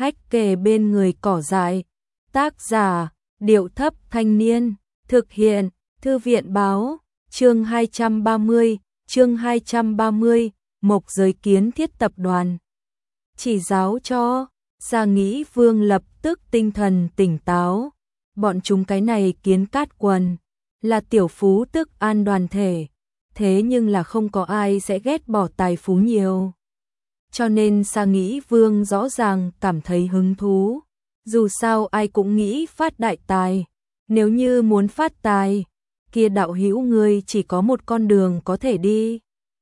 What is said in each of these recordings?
hách kề bên người cỏ dại. Tác giả, Điệu Thấp Thanh Niên, thực hiện, Thư viện Báo, chương 230, Mộc Giới Kiến Thiết Tập đoàn. Chỉ giáo cho, Sa Nghĩ Vương lập tức tinh thần tỉnh táo. Bọn chúng cái này kiến cát quần, là tiểu phú tức an đoàn thể, thế nhưng là không có ai sẽ ghét bỏ tài phú nhiều. Cho nên Sa Nghĩ Vương rõ ràng cảm thấy hứng thú. Dù sao ai cũng nghĩ phát đại tài, nếu như muốn phát tài, kia đạo hữu ngươi chỉ có một con đường có thể đi.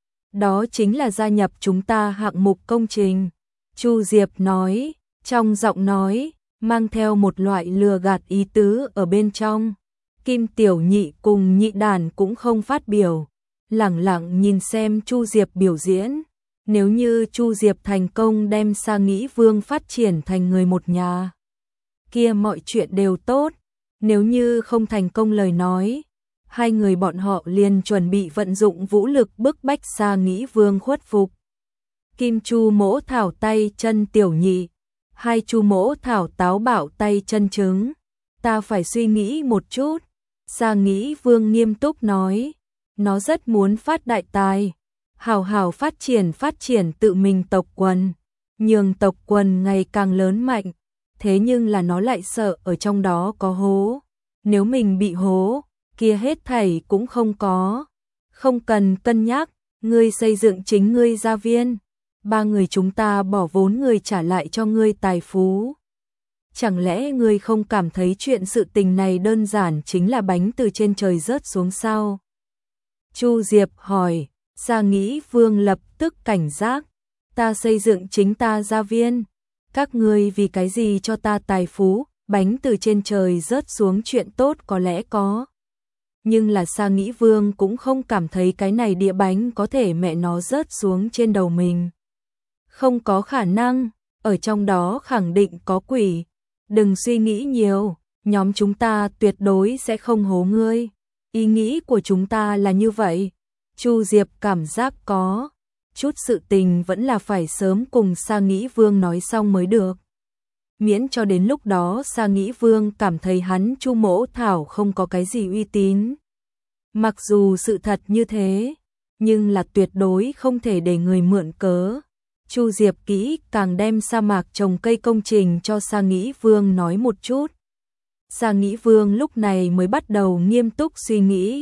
Đó chính là gia nhập chúng ta hạng mục công trình. Chu Diệp nói, trong giọng nói, mang theo một loại lừa gạt ý tứ ở bên trong. Kim Tiểu Nhị cùng Nhị Đàn cũng không phát biểu, lẳng lặng nhìn xem Chu Diệp biểu diễn. Nếu như Chu Diệp thành công đem Sa Nghĩ Vương phát triển thành người một nhà, kia mọi chuyện đều tốt. Nếu như không thành công lời nói, hai người bọn họ liền chuẩn bị vận dụng vũ lực bức bách Sa Nghĩ Vương khuất phục. Kim Chu Mỗ thảo tay chân Tiểu Nhị, hai Chu Mỗ thảo táo bạo tay chân trứng. Ta phải suy nghĩ một chút. Sa Nghĩ Vương nghiêm túc nói, nó rất muốn phát đại tài, hào hào phát triển tự mình tộc quần, nhường tộc quần ngày càng lớn mạnh. Thế nhưng là nó lại sợ ở trong đó có hố. Nếu mình bị hố, kia hết thảy cũng không có. Không cần cân nhắc, ngươi xây dựng chính ngươi gia viên. Ba người chúng ta bỏ vốn người trả lại cho ngươi tài phú. Chẳng lẽ ngươi không cảm thấy chuyện sự tình này đơn giản chính là bánh từ trên trời rớt xuống sao? Chu Diệp hỏi. Sa Nghĩ Vương lập tức cảnh giác. Ta xây dựng chính ta gia viên. Các ngươi vì cái gì cho ta tài phú? Bánh từ trên trời rớt xuống chuyện tốt có lẽ có. Nhưng là Sa Nghĩ Vương cũng không cảm thấy cái này đĩa bánh có thể mẹ nó rớt xuống trên đầu mình. Không có khả năng, ở trong đó khẳng định có quỷ. Đừng suy nghĩ nhiều, nhóm chúng ta tuyệt đối sẽ không hố ngươi. Ý nghĩ của chúng ta là như vậy. Chu Diệp cảm giác có chút sự tình vẫn là phải sớm cùng Sa Nghĩ Vương nói xong mới được. Miễn cho đến lúc đó Sa Nghĩ Vương cảm thấy hắn Chu Mỗ thảo không có cái gì uy tín. Mặc dù sự thật như thế, nhưng là tuyệt đối không thể để người mượn cớ. Chu Diệp kỹ càng đem sa mạc trồng cây công trình cho Sa Nghĩ Vương nói một chút. Sa Nghĩ Vương lúc này mới bắt đầu nghiêm túc suy nghĩ.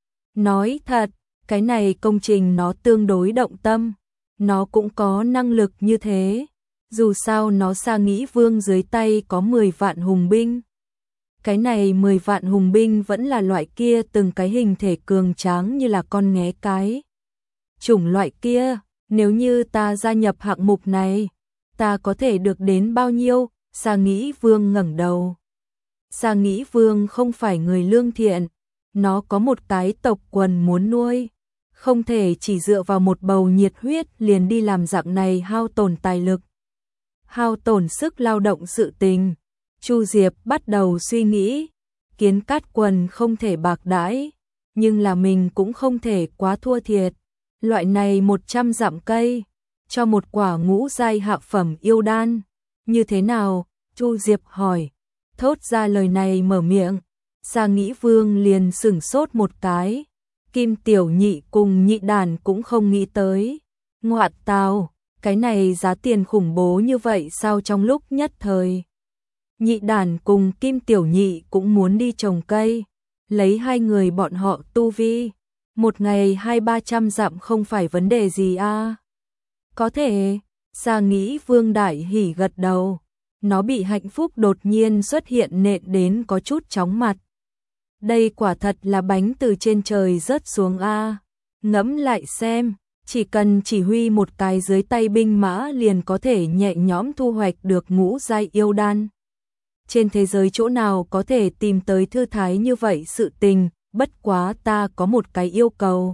Nói thật, cái này công trình nó tương đối động tâm, nó cũng có năng lực như thế. Dù sao nó Sa Nghĩ Vương dưới tay có 10 vạn hùng binh. Cái này 10 vạn hùng binh vẫn là loại kia từng cái hình thể cường tráng như là con nghé cái. Chủng loại kia, nếu như ta gia nhập hạng mục này, ta có thể được đến bao nhiêu? Sa Nghĩ Vương ngẩng đầu. Sa Nghĩ Vương không phải người lương thiện, nó có một cái tộc quần muốn nuôi. Không thể chỉ dựa vào một bầu nhiệt huyết liền đi làm dạng này hao tổn tài lực, hao tổn sức lao động sự tình. Chu Diệp bắt đầu suy nghĩ, kiến cát quần không thể bạc đãi, nhưng là mình cũng không thể quá thua thiệt. Loại này 100 dặm cây, cho một quả ngũ giai hạ phẩm yêu đan, như thế nào? Chu Diệp hỏi. Thốt ra lời này mở miệng, Sa Nghĩ Vương liền sửng sốt một cái. Kim Tiểu Nhị cùng Nhị Đàn cũng không nghĩ tới. Ngoạn tào, cái này giá tiền khủng bố như vậy sao? Trong lúc nhất thời, Nhị Đàn cùng Kim Tiểu Nhị cũng muốn đi trồng cây. Lấy hai người bọn họ tu vi, một ngày 200-300 dặm không phải vấn đề gì à? Có thể. Sa Nghĩ Vương đại hỉ gật đầu. Nó bị hạnh phúc đột nhiên xuất hiện nện đến có chút chóng mặt. Đây quả thật là bánh từ trên trời rớt xuống a. Ngẫm lại xem, chỉ cần chỉ huy một cái dưới tay binh mã liền có thể nhẹ nhõm thu hoạch được ngũ giai yêu đan. Trên thế giới chỗ nào có thể tìm tới thư thái như vậy sự tình? Bất quá ta có một cái yêu cầu.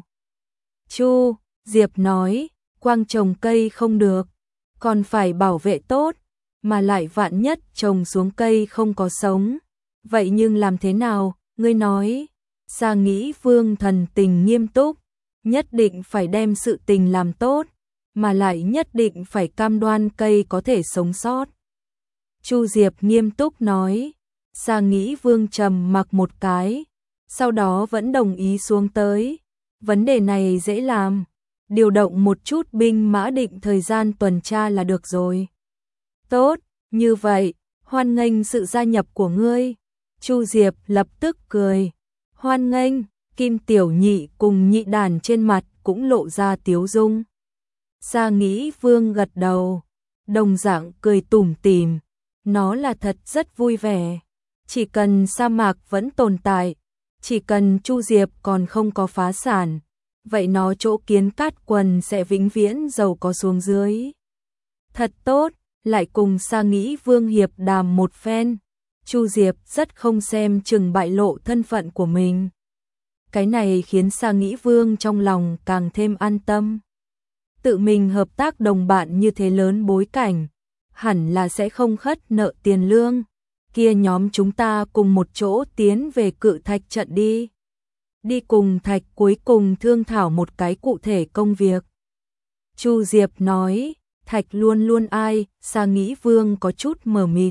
Chu Diệp nói, quang trồng cây không được, còn phải bảo vệ tốt, mà lại vạn nhất trồng xuống cây không có sống. Vậy nhưng làm thế nào? Ngươi nói. Sa Nghĩ Vương thần tình nghiêm túc, nhất định phải đem sự tình làm tốt, mà lại nhất định phải cam đoan cây có thể sống sót. Chu Diệp nghiêm túc nói. Sa Nghĩ Vương trầm mặc một cái, sau đó vẫn đồng ý xuống tới. Vấn đề này dễ làm, điều động một chút binh mã định thời gian tuần tra là được rồi. Tốt, như vậy, hoan nghênh sự gia nhập của ngươi. Chu Diệp lập tức cười. Hoan nghênh. Kim Tiểu Nhị cùng Nhị Đàn trên mặt cũng lộ ra tiếu dung. Sa Nghĩ Vương gật đầu, đồng dạng cười tủm tỉm. Nó là thật rất vui vẻ. Chỉ cần sa mạc vẫn tồn tại, chỉ cần Chu Diệp còn không có phá sản, vậy nó chỗ Kiến Cát Quần sẽ vĩnh viễn giàu có xuống dưới. Thật tốt, lại cùng Sa Nghĩ Vương hiệp đàm một phen. Chu Diệp rất không xem chừng bại lộ thân phận của mình. Cái này khiến Sa Nghĩ Vương trong lòng càng thêm an tâm. Tự mình hợp tác đồng bạn như thế lớn bối cảnh, hẳn là sẽ không khất nợ tiền lương. Kia nhóm chúng ta cùng một chỗ tiến về Cự Thạch trận đi. Đi cùng Thạch cuối cùng thương thảo một cái cụ thể công việc. Chu Diệp nói, Thạch luôn luôn ai, Sa Nghĩ Vương có chút mờ mịt.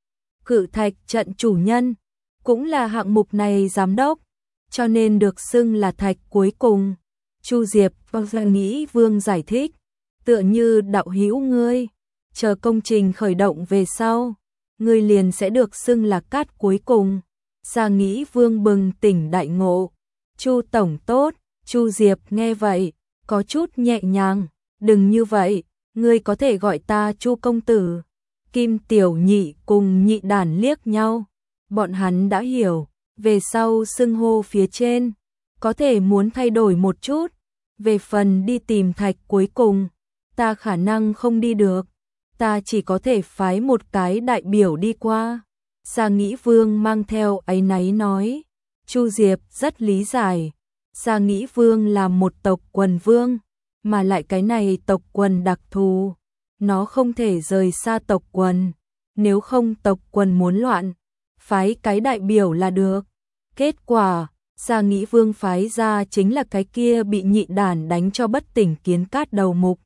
Cự Thạch trận chủ nhân, cũng là hạng mục này giám đốc, cho nên được xưng là Thạch cuối cùng. Chu Diệp và Sa Nghĩ Vương giải thích, tựa như đạo hữu ngươi, chờ công trình khởi động về sau, ngươi liền sẽ được xưng là Cát cuối cùng. Sa Nghĩ Vương bừng tỉnh đại ngộ. Chu tổng tốt. Chu Diệp nghe vậy, có chút nhẹ nhàng, đừng như vậy, ngươi có thể gọi ta Chu công tử. Kim Tiểu Nhị cùng Nhị Đàn liếc nhau, bọn hắn đã hiểu, về sau xưng hô phía trên, có thể muốn thay đổi một chút. Về phần đi tìm Thạch cuối cùng, ta khả năng không đi được, ta chỉ có thể phái một cái đại biểu đi qua. Sa Nghĩ Vương mang theo áy náy nói. Chu Diệp rất lý giải. Sa Nghĩ Vương là một tộc quần vương, mà lại cái này tộc quần đặc thù, nó không thể rời xa tộc quần, nếu không tộc quần muốn loạn, phái cái đại biểu là được. Kết quả, Sa Nghĩ Vương phái ra chính là cái kia bị Nhị Đàn đánh cho bất tỉnh Kiến Cát đầu mục.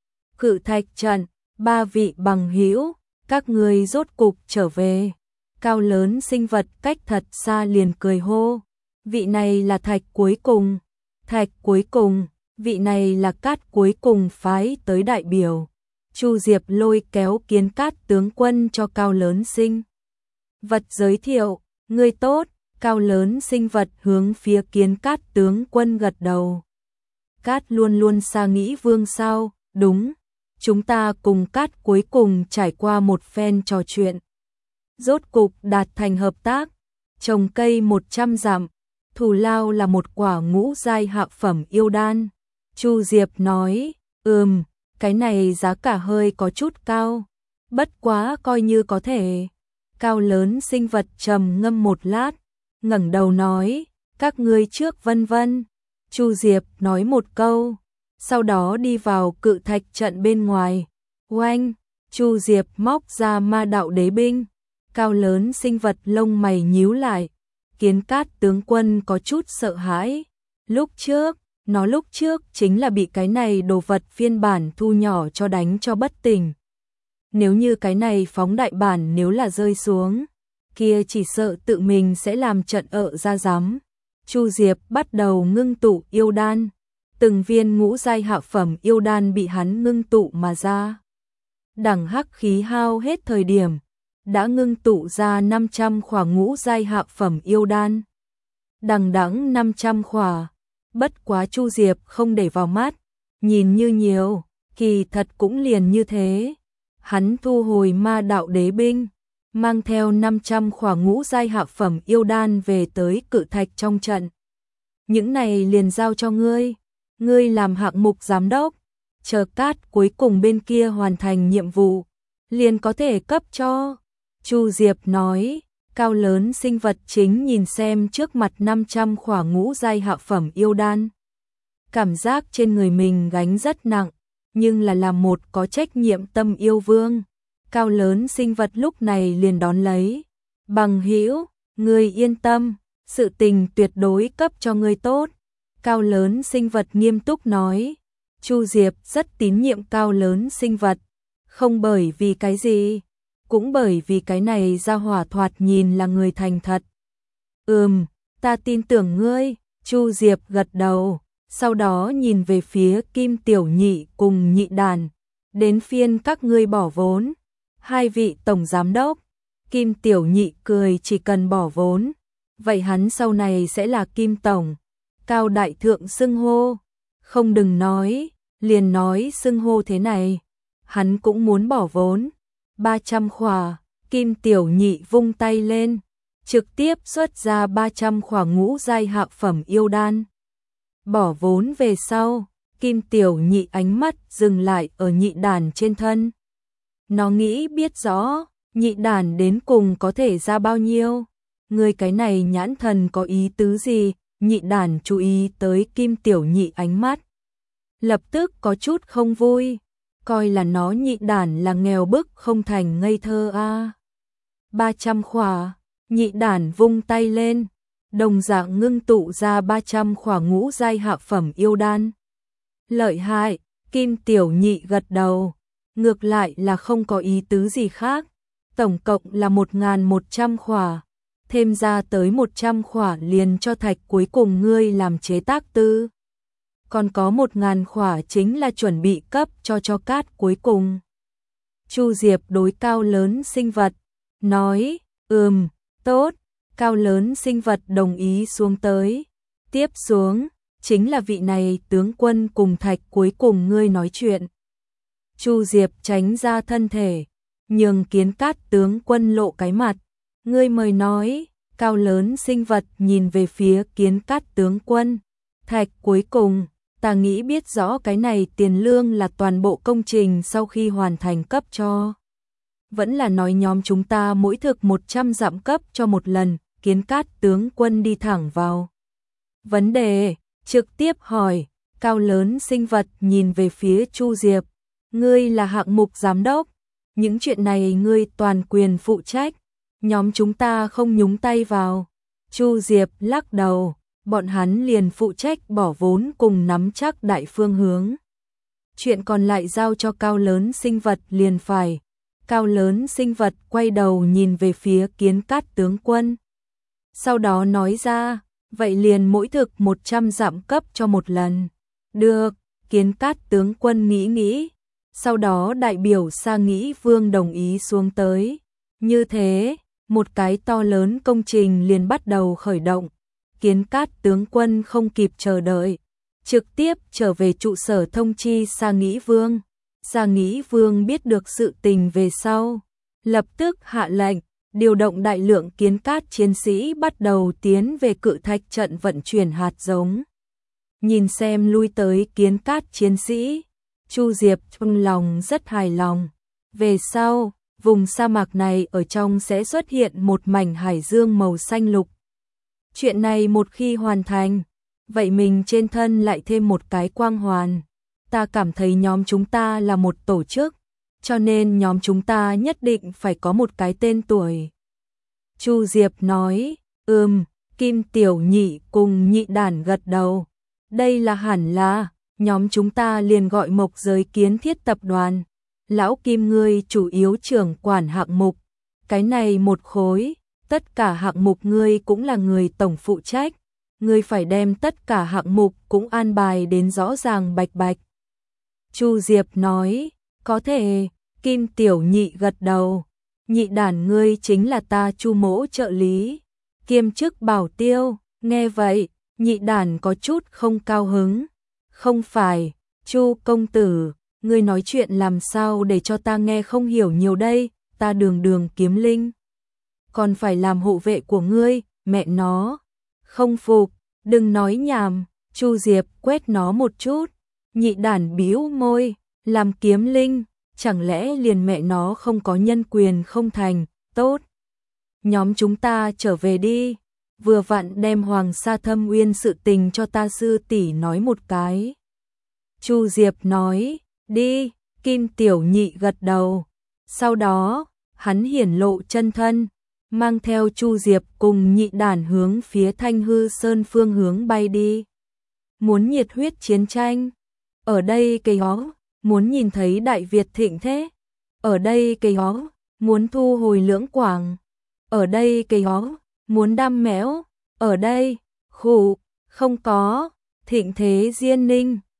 Cự Thạch trận, ba vị bằng hữu, các ngươi rốt cục trở về. Cao Lớn Sinh Vật cách thật xa liền cười hô, vị này là Thạch cuối cùng. Thạch cuối cùng, vị này là Cát cuối cùng phái tới đại biểu. Chu Diệp lôi kéo Kiến Cát tướng quân cho Cao Lớn Sinh Vật giới thiệu, ngươi tốt. Cao Lớn Sinh Vật hướng phía Kiến Cát tướng quân gật đầu. Cát luôn luôn Sa Nghĩ Vương sao? Đúng, chúng ta cùng Cát cuối cùng trải qua một phen trò chuyện, rốt cục đạt thành hợp tác, trồng cây 100 dặm, thù lao là một quả ngũ giai hạ phẩm yêu đan. Chu Diệp nói, cái này giá cả hơi có chút cao, bất quá coi như có thể. Cao Lớn Sinh Vật trầm ngâm một lát, ngẩng đầu nói, các ngươi trước vân vân. Chu Diệp nói một câu, sau đó đi vào Cự Thạch trận bên ngoài. Oanh, Chu Diệp móc ra ma đạo đế binh. Cao Lớn Sinh Vật lông mày nhíu lại, Kiến Cát tướng quân có chút sợ hãi. Lúc trước chính là bị cái này đồ vật phiên bản thu nhỏ cho đánh cho bất tỉnh. Nếu như cái này phóng đại bản nếu là rơi xuống, kia chỉ sợ tự mình sẽ làm trận ra rắm. Chu Diệp bắt đầu ngưng tụ yêu đan, từng viên ngũ giai hạ phẩm yêu đan bị hắn ngưng tụ mà ra. Đẳng hắc khí hao hết thời điểm, đã ngưng tụ ra 500 khỏa ngũ giai hạ phẩm yêu đan. Đằng đẵng 500 khỏa, bất quá Chu Diệp không để vào mắt, nhìn như nhiều, kỳ thật cũng liền như thế. Hắn thu hồi ma đạo đế binh, mang theo 500 khỏa ngũ giai hạ phẩm yêu đan về tới Cự Thạch trong trận. Những này liền giao cho ngươi làm hạng mục giám đốc, chờ Cát cuối cùng bên kia hoàn thành nhiệm vụ, liền có thể cấp cho. Chu Diệp nói. Cao Lớn Sinh Vật chính nhìn xem trước mặt 500 khỏa ngũ giai hạ phẩm yêu đan. Cảm giác trên người mình gánh rất nặng, nhưng là một có trách nhiệm tâm yêu vương. Cao Lớn Sinh Vật lúc này liền đón lấy. Bằng hữu, ngươi yên tâm, sự tình tuyệt đối cấp cho ngươi tốt. Cao Lớn Sinh Vật nghiêm túc nói. Chu Diệp rất tín nhiệm Cao Lớn Sinh Vật, không bởi vì cái gì. cũng bởi vì cái này ra hỏa thoạt nhìn là người thành thật. Ta tin tưởng ngươi, Chu Diệp gật đầu, sau đó nhìn về phía Kim Tiểu Nhị cùng Nhị Đàn, đến phiên các ngươi bỏ vốn. Hai vị tổng giám đốc, Kim Tiểu Nhị cười, chỉ cần bỏ vốn, vậy hắn sau này sẽ là Kim Tổng, Cao Đại Thượng xưng hô, không đừng nói, liền nói xưng hô thế này, hắn cũng muốn bỏ vốn. 300 khỏa, Kim Tiểu Nhị vung tay lên, trực tiếp xuất ra 300 khỏa ngũ giai hạ phẩm yêu đan. Bỏ vốn về sau, Kim Tiểu Nhị ánh mắt dừng lại ở Nhị Đàn trên thân. Nó nghĩ biết rõ, Nhị Đàn đến cùng có thể ra bao nhiêu. Người cái này nhãn thần có ý tứ gì? Nhị Đàn chú ý tới Kim Tiểu Nhị ánh mắt, lập tức có chút không vui, coi là nó Nhị Đàn là nghèo bức không thành ngây thơ a. 300 khỏa, Nhị Đàn vung tay lên, đồng dạng ngưng tụ ra 300 khỏa ngũ giai hạ phẩm yêu đan. Lợi hại, Kim Tiểu Nhị gật đầu, ngược lại là không có ý tứ gì khác. Tổng cộng là 1.100 khỏa, thêm ra tới 100 khỏa liền cho thạch cuối cùng ngươi làm chế tác tư. Còn có 1.000 khỏa chính là chuẩn bị cấp cho cát cuối cùng. Chu Diệp đối Cao Lớn Sinh Vật, nói, tốt, Cao Lớn Sinh Vật đồng ý xuống tới. Tiếp xuống, chính là vị này tướng quân cùng thạch cuối cùng ngươi nói chuyện. Chu Diệp tránh ra thân thể, nhường Kiến Cát tướng quân lộ cái mặt. Ngươi mời nói. Cao Lớn Sinh Vật nhìn về phía Kiến Cát tướng quân. Thạch cuối cùng, ta nghĩ biết rõ cái này tiền lương là toàn bộ công trình sau khi hoàn thành cấp cho. Vẫn là nói nhóm chúng ta mỗi thực 100 dặm cấp cho một lần. Kiến Cát tướng quân đi thẳng vào vấn đề, trực tiếp hỏi. Cao Lớn Sinh Vật nhìn về phía Chu Diệp. Ngươi là hạng mục giám đốc, những chuyện này ngươi toàn quyền phụ trách, nhóm chúng ta không nhúng tay vào. Chu Diệp lắc đầu, bọn hắn liền phụ trách bỏ vốn cùng nắm chắc đại phương hướng. Chuyện còn lại giao cho Cao Lớn Sinh Vật liền phải. Cao Lớn Sinh Vật quay đầu nhìn về phía Kiến Cát tướng quân. Sau đó nói ra, vậy liền mỗi thực 100 dặm cấp cho một lần. Được, Kiến Cát tướng quân nghĩ. Sau đó đại biểu Sa Nghĩ Vương đồng ý xuống tới. Như thế, một cái to lớn công trình liền bắt đầu khởi động. Kiến Cát tướng quân không kịp chờ đợi, trực tiếp trở về trụ sở thông chi Sa Nghĩ Vương. Sa Nghĩ Vương biết được sự tình về sau, lập tức hạ lệnh, điều động đại lượng kiến cát chiến sĩ bắt đầu tiến về Cự Thạch trận vận chuyển hạt giống. Nhìn xem lui tới kiến cát chiến sĩ, Chu Diệp trong lòng rất hài lòng. Về sau, vùng sa mạc này ở trong sẽ xuất hiện một mảnh hải dương màu xanh lục. Chuyện này một khi hoàn thành, vậy mình trên thân lại thêm một cái quang hoàn. Ta cảm thấy nhóm chúng ta là một tổ chức, cho nên nhóm chúng ta nhất định phải có một cái tên tuổi. Chu Diệp nói, Kim Tiểu Nhị cùng Nhị Đản gật đầu. Đây là hẳn là, nhóm chúng ta liền gọi Mộc Giới Kiến Thiết tập đoàn. Lão Kim ngươi chủ yếu trưởng quản hạng mục, cái này một khối, tất cả hạng mục ngươi cũng là người tổng phụ trách, ngươi phải đem tất cả hạng mục cũng an bài đến rõ ràng bạch bạch. Chu Diệp nói, có thể. Kim Tiểu Nhị gật đầu. Nhị Đản ngươi chính là ta Chu mỗ trợ lý, kiêm chức bảo tiêu. Nghe vậy, Nhị Đản có chút không cao hứng. Không phải, Chu công tử, ngươi nói chuyện làm sao để cho ta nghe không hiểu nhiều đây, ta đường kiếm linh, còn phải làm hộ vệ của ngươi, mẹ nó. Không phục, đừng nói nhảm. Chu Diệp quét nó một chút. Nhị Đản bĩu môi, làm kiếm linh, chẳng lẽ liền mẹ nó không có nhân quyền không thành. Tốt, nhóm chúng ta trở về đi, vừa vặn đem Hoàng Sa Thâm Uyên sự tình cho ta sư tỷ nói một cái. Chu Diệp nói, đi. Kim Tiểu Nhị gật đầu. Sau đó, hắn hiển lộ chân thân, mang theo Chu Diệp cùng Nhị Đản hướng phía Thanh Hư Sơn phương hướng bay đi. Muốn nhiệt huyết chiến tranh? Ở đây cây ó, muốn nhìn thấy Đại Việt thịnh thế? Ở đây cây ó, muốn thu hồi Lưỡng Quảng, ở đây cây ó, muốn đam mẽo, ở đây, khụ, không có, Thịnh Thế Diên Ninh.